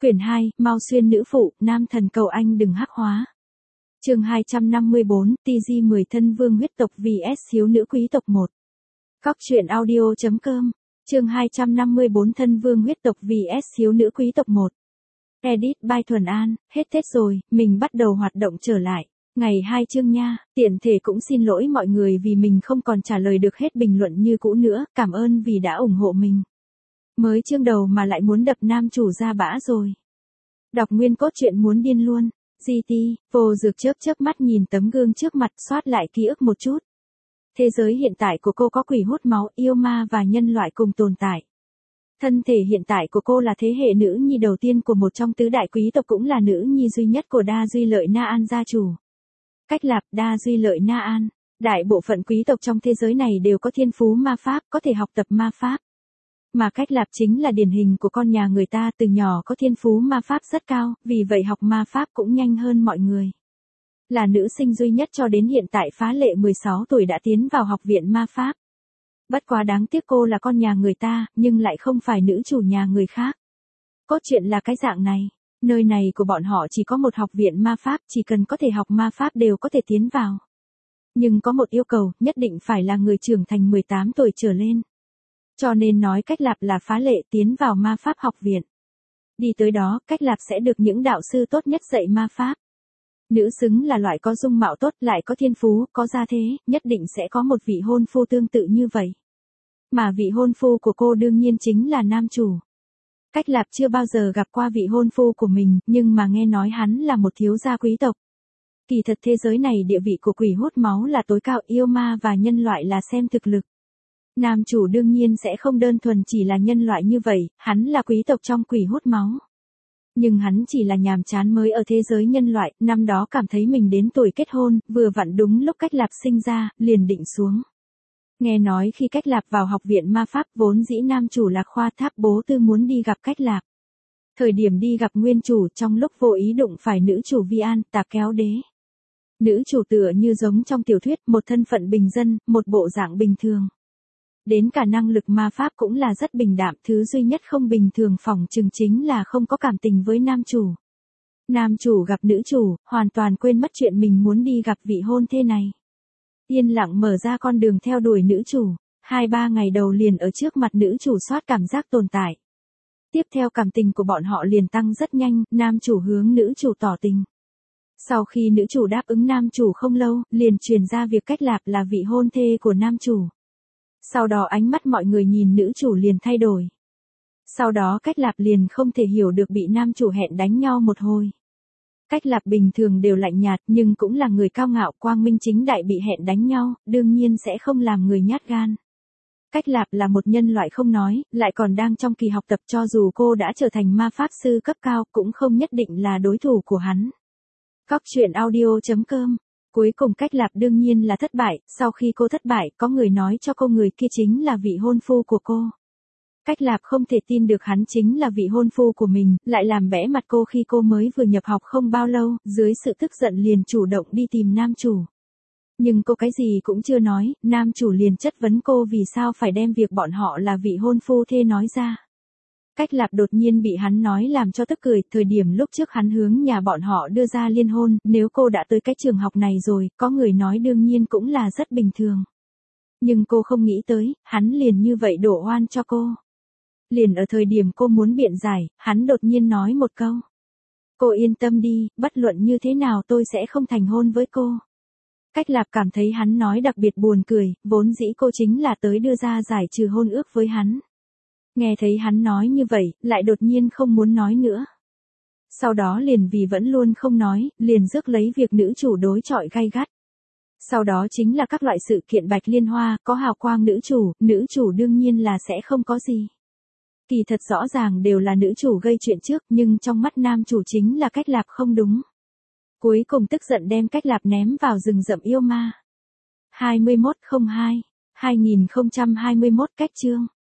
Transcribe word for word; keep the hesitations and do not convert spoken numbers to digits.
Quyển hai, Mao Xuyên nữ phụ, nam thần cầu anh đừng hắc hóa. Chương hai trăm năm mươi bốn, tê giê mười thân vương huyết tộc vs thiếu nữ quý tộc một. Cóc truyện audio chấm com. Chương hai trăm năm mươi bốn thân vương huyết tộc vs thiếu nữ quý tộc một. Edit by Thuần An, hết Tết rồi, mình bắt đầu hoạt động trở lại. Ngày hai chương nha, tiện thể cũng xin lỗi mọi người vì mình không còn trả lời được hết bình luận như cũ nữa, cảm ơn vì đã ủng hộ mình. Mới chương đầu mà lại muốn đập nam chủ ra bã rồi. Đọc nguyên cốt truyện muốn điên luôn. giê tê, vô dược chớp chớp mắt nhìn tấm gương trước mặt soát lại ký ức một chút. Thế giới hiện tại của cô có quỷ hút máu, yêu ma và nhân loại cùng tồn tại. Thân thể hiện tại của cô là thế hệ nữ nhi đầu tiên của một trong tứ đại quý tộc, cũng là nữ nhi duy nhất của Đa Duy Lợi Na An gia chủ. Cách Lạp Đa Duy Lợi Na An, đại bộ phận quý tộc trong thế giới này đều có thiên phú ma pháp, có thể học tập ma pháp. Mà Cách Lạp chính là điển hình của con nhà người ta, từ nhỏ có thiên phú ma pháp rất cao, vì vậy học ma pháp cũng nhanh hơn mọi người. Là nữ sinh duy nhất cho đến hiện tại phá lệ mười sáu tuổi đã tiến vào học viện ma pháp. Bất quá đáng tiếc cô là con nhà người ta, nhưng lại không phải nữ chủ nhà người khác. Cốt truyện là cái dạng này, nơi này của bọn họ chỉ có một học viện ma pháp, chỉ cần có thể học ma pháp đều có thể tiến vào. Nhưng có một yêu cầu, nhất định phải là người trưởng thành mười tám tuổi trở lên. Cho nên nói Cách Lạp là phá lệ tiến vào ma pháp học viện. Đi tới đó, Cách Lạp sẽ được những đạo sư tốt nhất dạy ma pháp. Nữ xứng là loại có dung mạo tốt, lại có thiên phú, có gia thế, nhất định sẽ có một vị hôn phu tương tự như vậy. Mà vị hôn phu của cô đương nhiên chính là nam chủ. Cách Lạp chưa bao giờ gặp qua vị hôn phu của mình, nhưng mà nghe nói hắn là một thiếu gia quý tộc. Kỳ thật thế giới này địa vị của quỷ hút máu là tối cao, yêu ma và nhân loại là xem thực lực. Nam chủ đương nhiên sẽ không đơn thuần chỉ là nhân loại như vậy, hắn là quý tộc trong quỷ hút máu. Nhưng hắn chỉ là nhàm chán mới ở thế giới nhân loại, năm đó cảm thấy mình đến tuổi kết hôn, vừa vặn đúng lúc Cách Lạp sinh ra, liền định xuống. Nghe nói khi Cách Lạp vào học viện ma pháp, vốn dĩ nam chủ Lạc Khoa Tháp Bố Tư muốn đi gặp Cách Lạp. Thời điểm đi gặp nguyên chủ, trong lúc vô ý đụng phải nữ chủ Vi An, Tà Kéo Đế. Nữ chủ tựa như giống trong tiểu thuyết, một thân phận bình dân, một bộ dạng bình thường. Đến cả năng lực ma pháp cũng là rất bình đạm, thứ duy nhất không bình thường phỏng chừng chính là không có cảm tình với nam chủ. Nam chủ gặp nữ chủ, hoàn toàn quên mất chuyện mình muốn đi gặp vị hôn thê này. Yên lặng mở ra con đường theo đuổi nữ chủ, hai ba ngày đầu liền ở trước mặt nữ chủ soát cảm giác tồn tại. Tiếp theo cảm tình của bọn họ liền tăng rất nhanh, nam chủ hướng nữ chủ tỏ tình. Sau khi nữ chủ đáp ứng nam chủ không lâu, liền truyền ra việc Cách Lạp là vị hôn thê của nam chủ. Sau đó ánh mắt mọi người nhìn nữ chủ liền thay đổi. Sau đó Cách Lạp liền không thể hiểu được bị nam chủ hẹn đánh nhau một hồi. Cách Lạp bình thường đều lạnh nhạt, nhưng cũng là người cao ngạo, quang minh chính đại bị hẹn đánh nhau, đương nhiên sẽ không làm người nhát gan. Cách Lạp là một nhân loại không nói, lại còn đang trong kỳ học tập, cho dù cô đã trở thành ma pháp sư cấp cao, cũng không nhất định là đối thủ của hắn. Cóc truyện audio chấm com. Cuối cùng Cách Lạp đương nhiên là thất bại, sau khi cô thất bại, có người nói cho cô người kia chính là vị hôn phu của cô. Cách Lạp không thể tin được hắn chính là vị hôn phu của mình, lại làm bẽ mặt cô khi cô mới vừa nhập học không bao lâu, dưới sự tức giận liền chủ động đi tìm nam chủ. Nhưng cô cái gì cũng chưa nói, nam chủ liền chất vấn cô vì sao phải đem việc bọn họ là vị hôn phu thê nói ra. Cách Lạp đột nhiên bị hắn nói làm cho tức cười, thời điểm lúc trước hắn hướng nhà bọn họ đưa ra liên hôn, nếu cô đã tới cái trường học này rồi, có người nói đương nhiên cũng là rất bình thường. Nhưng cô không nghĩ tới, hắn liền như vậy đổ oan cho cô. Liền ở thời điểm cô muốn biện giải, hắn đột nhiên nói một câu. Cô yên tâm đi, bất luận như thế nào tôi sẽ không thành hôn với cô. Cách Lạp cảm thấy hắn nói đặc biệt buồn cười, vốn dĩ cô chính là tới đưa ra giải trừ hôn ước với hắn. Nghe thấy hắn nói như vậy, lại đột nhiên không muốn nói nữa. Sau đó liền vì vẫn luôn không nói, liền rước lấy việc nữ chủ đối chọi gay gắt. Sau đó chính là các loại sự kiện Bạch Liên Hoa, có hào quang nữ chủ, nữ chủ đương nhiên là sẽ không có gì. Kỳ thật rõ ràng đều là nữ chủ gây chuyện trước, nhưng trong mắt nam chủ chính là Cách Lạp không đúng. Cuối cùng tức giận đem Cách Lạp ném vào rừng rậm yêu ma. hai mươi mốt không hai, hai nghìn không trăm hai mươi mốt Cách chương.